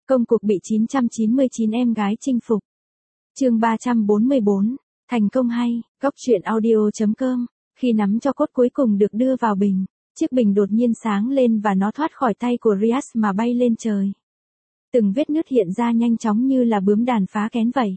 Công cuộc bị 999 em gái chinh phục. Chương 344, thành công hay, góc truyện audio.com. Khi nắm cho cốt cuối cùng được đưa vào bình, chiếc bình đột nhiên sáng lên và nó thoát khỏi tay của Rias mà bay lên trời. Từng vết nứt hiện ra nhanh chóng như là bướm đàn phá kén vậy.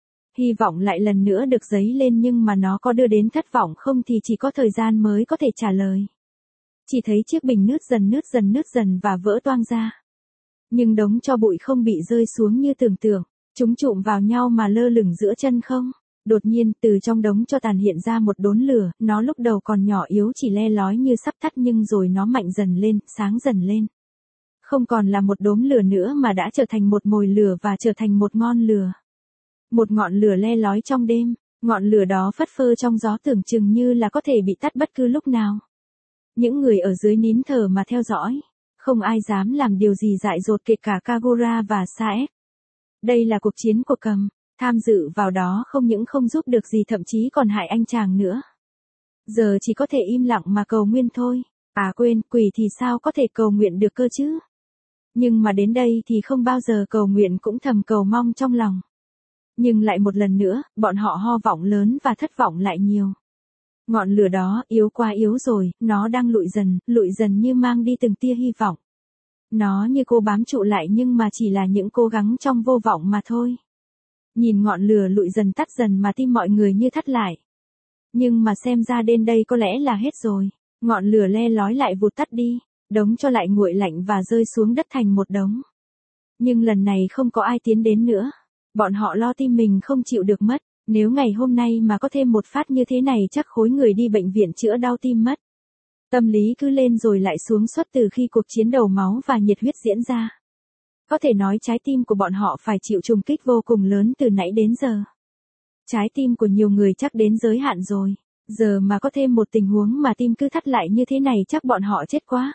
Hy vọng lại lần nữa được dấy lên, nhưng mà nó có đưa đến thất vọng không thì chỉ có thời gian mới có thể trả lời. Chỉ thấy chiếc bình nứt dần và vỡ toang ra. Nhưng đống tro bụi không bị rơi xuống như tưởng tượng, chúng chụm vào nhau mà lơ lửng giữa chân không. Đột nhiên, từ trong đống tro tàn hiện ra một đốm lửa, nó lúc đầu còn nhỏ yếu chỉ le lói như sắp tắt, nhưng rồi nó mạnh dần lên, sáng dần lên. Không còn là một đốm lửa nữa mà đã trở thành một mồi lửa và trở thành một ngọn lửa. Một ngọn lửa le lói trong đêm, ngọn lửa đó phất phơ trong gió tưởng chừng như là có thể bị tắt bất cứ lúc nào. Những người ở dưới nín thở mà theo dõi. Không ai dám làm điều gì dại dột kể cả Kagura và Saef. Đây là cuộc chiến của Cầm, tham dự vào đó không những không giúp được gì thậm chí còn hại anh chàng nữa. Giờ chỉ có thể im lặng mà cầu nguyện thôi. À quên, quỷ thì sao có thể cầu nguyện được cơ chứ? Nhưng mà đến đây thì không bao giờ cầu nguyện, cũng thầm cầu mong trong lòng. Nhưng lại một lần nữa, bọn họ ho vọng lớn và thất vọng lại nhiều. Ngọn lửa đó yếu quá yếu rồi, nó đang lụi dần như mang đi từng tia hy vọng. Nó như cô bám trụ lại nhưng mà chỉ là những cố gắng trong vô vọng mà thôi. Nhìn ngọn lửa lụi dần tắt dần mà tim mọi người như thắt lại. Nhưng mà xem ra đến đây có lẽ là hết rồi. Ngọn lửa le lói lại vụt tắt đi, đống cho lại nguội lạnh và rơi xuống đất thành một đống. Nhưng lần này không có ai tiến đến nữa. Bọn họ lo tim mình không chịu được mất. Nếu ngày hôm nay mà có thêm một phát như thế này chắc khối người đi bệnh viện chữa đau tim mất. Tâm lý cứ lên rồi lại xuống suốt từ khi cuộc chiến đầu máu và nhiệt huyết diễn ra. Có thể nói trái tim của bọn họ phải chịu trùng kích vô cùng lớn từ nãy đến giờ. Trái tim của nhiều người chắc đến giới hạn rồi. Giờ mà có thêm một tình huống mà tim cứ thắt lại như thế này chắc bọn họ chết quá.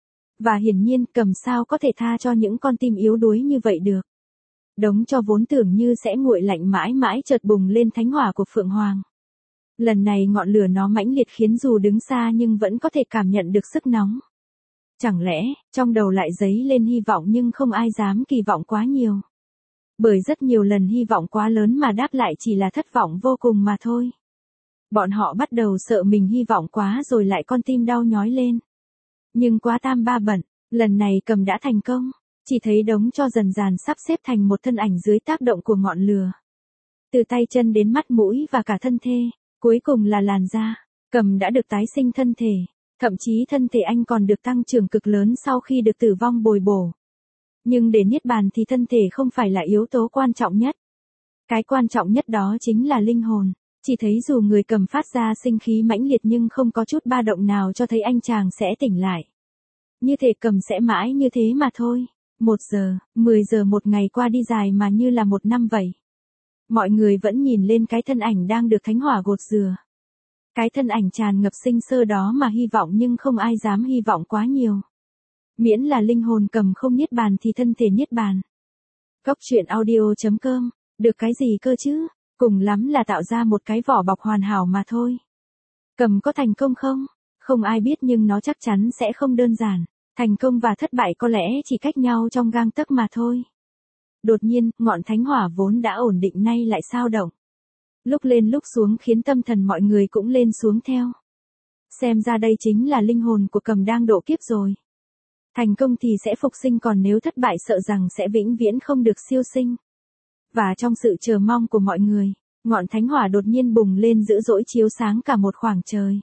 Và hiển nhiên Cầm sao có thể tha cho những con tim yếu đuối như vậy được. Đống cho vốn tưởng như sẽ nguội lạnh mãi mãi chợt bùng lên thánh hỏa của Phượng Hoàng. Lần này ngọn lửa nó mãnh liệt khiến dù đứng xa nhưng vẫn có thể cảm nhận được sức nóng. Chẳng lẽ, trong đầu lại dấy lên hy vọng nhưng không ai dám kỳ vọng quá nhiều. Bởi rất nhiều lần hy vọng quá lớn mà đáp lại chỉ là thất vọng vô cùng mà thôi. Bọn họ bắt đầu sợ mình hy vọng quá rồi lại con tim đau nhói lên. Nhưng quá tam ba bận, lần này Cầm đã thành công. Chỉ thấy đống cho dần dàn sắp xếp thành một thân ảnh dưới tác động của ngọn lửa. Từ tay chân đến mắt mũi và cả thân thể, cuối cùng là làn da. Cầm đã được tái sinh thân thể, thậm chí thân thể anh còn được tăng trưởng cực lớn sau khi được tử vong bồi bổ. Nhưng để niết bàn thì thân thể không phải là yếu tố quan trọng nhất. Cái quan trọng nhất đó chính là linh hồn. Chỉ thấy dù người Cầm phát ra sinh khí mãnh liệt nhưng không có chút ba động nào cho thấy anh chàng sẽ tỉnh lại. Như thể Cầm sẽ mãi như thế mà thôi. 1 giờ, 10 giờ, một ngày qua đi dài mà như là một năm vậy. Mọi người vẫn nhìn lên cái thân ảnh đang được thánh hỏa gột rửa. Cái thân ảnh tràn ngập sinh sơ đó mà hy vọng nhưng không ai dám hy vọng quá nhiều. Miễn là linh hồn Cầm không niết bàn thì thân thể niết bàn. Góc truyện audio.com, được cái gì cơ chứ, cùng lắm là tạo ra một cái vỏ bọc hoàn hảo mà thôi. Cầm có thành công không? Không ai biết nhưng nó chắc chắn sẽ không đơn giản. Thành công và thất bại có lẽ chỉ cách nhau trong gang tấc mà thôi. Đột nhiên, ngọn thánh hỏa vốn đã ổn định nay lại xao động. Lúc lên lúc xuống khiến tâm thần mọi người cũng lên xuống theo. Xem ra đây chính là linh hồn của Cầm đang độ kiếp rồi. Thành công thì sẽ phục sinh, còn nếu thất bại sợ rằng sẽ vĩnh viễn không được siêu sinh. Và trong sự chờ mong của mọi người, ngọn thánh hỏa đột nhiên bùng lên dữ dội chiếu sáng cả một khoảng trời.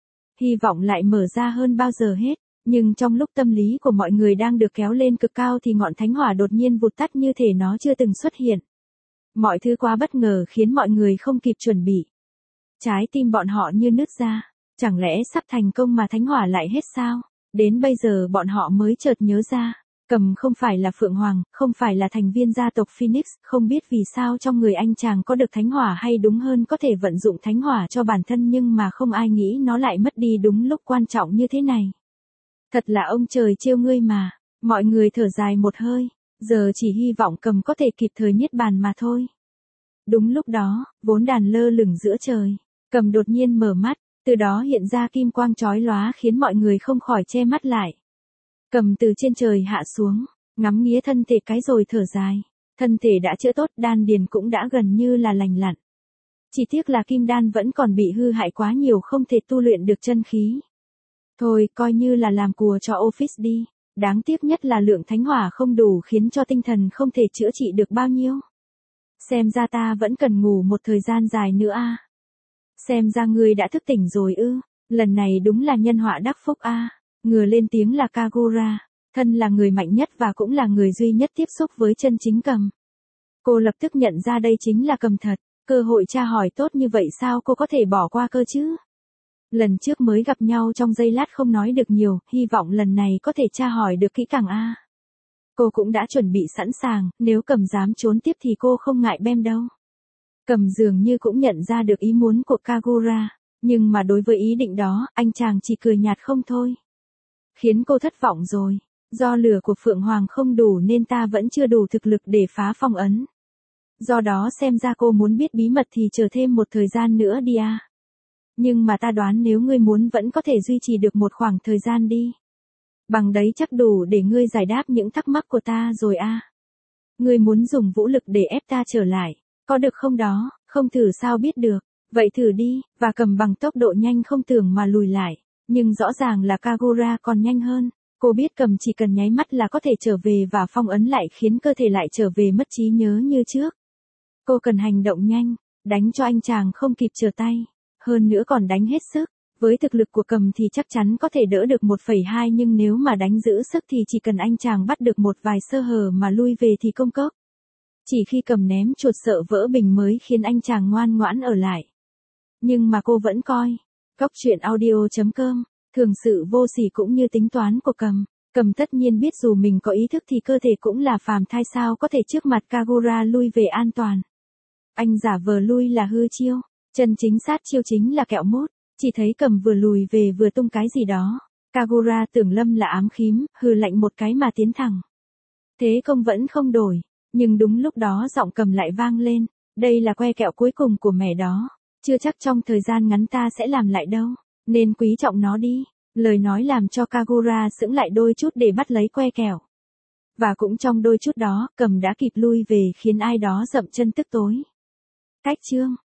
Hy vọng lại mở ra hơn bao giờ hết. Nhưng trong lúc tâm lý của mọi người đang được kéo lên cực cao thì ngọn thánh hỏa đột nhiên vụt tắt như thể nó chưa từng xuất hiện. Mọi thứ quá bất ngờ khiến mọi người không kịp chuẩn bị. Trái tim bọn họ như nứt ra. Chẳng lẽ sắp thành công mà thánh hỏa lại hết sao? Đến bây giờ bọn họ mới chợt nhớ ra. Cầm không phải là Phượng Hoàng, không phải là thành viên gia tộc Phoenix, không biết vì sao trong người anh chàng có được thánh hỏa, hay đúng hơn có thể vận dụng thánh hỏa cho bản thân, nhưng mà không ai nghĩ nó lại mất đi đúng lúc quan trọng như thế này. Thật là ông trời trêu ngươi mà. Mọi người thở dài một hơi. Giờ chỉ hy vọng Cầm có thể kịp thời niết bàn mà thôi. Đúng lúc đó, vốn đàn lơ lửng giữa trời. Cầm đột nhiên mở mắt. Từ đó hiện ra kim quang chói lóa khiến mọi người không khỏi che mắt lại. Cầm từ trên trời hạ xuống. ngắm nghía thân thể cái rồi thở dài. Thân thể đã chữa tốt, đan điền cũng đã gần như là lành lặn. Chỉ tiếc là kim đan vẫn còn bị hư hại quá nhiều, không thể tu luyện được chân khí. Thôi, coi như là làm cùa cho office đi. Đáng tiếc nhất là lượng thánh hỏa không đủ, khiến cho tinh thần không thể chữa trị được bao nhiêu. Xem ra ta vẫn cần ngủ một thời gian dài nữa a. Xem ra ngươi đã thức tỉnh rồi ư. Lần này đúng là nhân họa đắc phúc a. Ngừa lên tiếng là Kagura. Thân là người mạnh nhất và cũng là người duy nhất tiếp xúc với chân chính cầm. Cô lập tức nhận ra đây chính là cầm thật. Cơ hội tra hỏi tốt như vậy sao cô có thể bỏ qua cơ chứ? Lần trước mới gặp nhau trong giây lát không nói được nhiều, hy vọng lần này có thể tra hỏi được kỹ càng a. Cô cũng đã chuẩn bị sẵn sàng, nếu cầm dám trốn tiếp thì cô không ngại bem đâu. Cầm dường như cũng nhận ra được ý muốn của Kagura, nhưng mà đối với ý định đó, anh chàng chỉ cười nhạt không thôi. Khiến cô thất vọng rồi, do lửa của Phượng Hoàng không đủ nên ta vẫn chưa đủ thực lực để phá phong ấn. Do đó xem ra cô muốn biết bí mật thì chờ thêm một thời gian nữa đi a. Nhưng mà ta đoán nếu ngươi muốn vẫn có thể duy trì được một khoảng thời gian đi. Bằng đấy chắc đủ để ngươi giải đáp những thắc mắc của ta rồi a. Ngươi muốn dùng vũ lực để ép ta trở lại, có được không đó, không thử sao biết được, vậy thử đi, và cầm bằng tốc độ nhanh không tưởng mà lùi lại, nhưng rõ ràng là Kagura còn nhanh hơn. Cô biết cầm chỉ cần nháy mắt là có thể trở về và phong ấn lại khiến cơ thể lại trở về mất trí nhớ như trước. Cô cần hành động nhanh, đánh cho anh chàng không kịp trở tay, hơn nữa còn đánh hết sức. Với thực lực của cầm thì chắc chắn có thể đỡ được 1,2 nhưng nếu mà đánh giữ sức thì chỉ cần anh chàng bắt được một vài sơ hở mà lui về thì công cốc. Chỉ khi cầm ném chuột sợ vỡ bình mới khiến anh chàng ngoan ngoãn ở lại. Nhưng mà cô vẫn coi. Góc truyện audio.com, thường sự vô sỉ cũng như tính toán của cầm. Cầm tất nhiên biết dù mình có ý thức thì cơ thể cũng là phàm thai, sao có thể trước mặt Kagura lui về an toàn. Anh giả vờ lui là hư chiêu, chân chính sát chiêu chính là kẹo mốt. Chỉ thấy cầm vừa lùi về vừa tung cái gì đó. Kagura tưởng Lâm là ám khím, hừ lạnh một cái mà tiến thẳng. Thế công vẫn không đổi, nhưng đúng lúc đó giọng cầm lại vang lên. Đây là que kẹo cuối cùng của mẹ đó. Chưa chắc trong thời gian ngắn ta sẽ làm lại đâu, nên quý trọng nó đi. Lời nói làm cho Kagura sững lại đôi chút để bắt lấy que kẹo. Và cũng trong đôi chút đó, cầm đã kịp lui về khiến ai đó dậm chân tức tối. Cách chương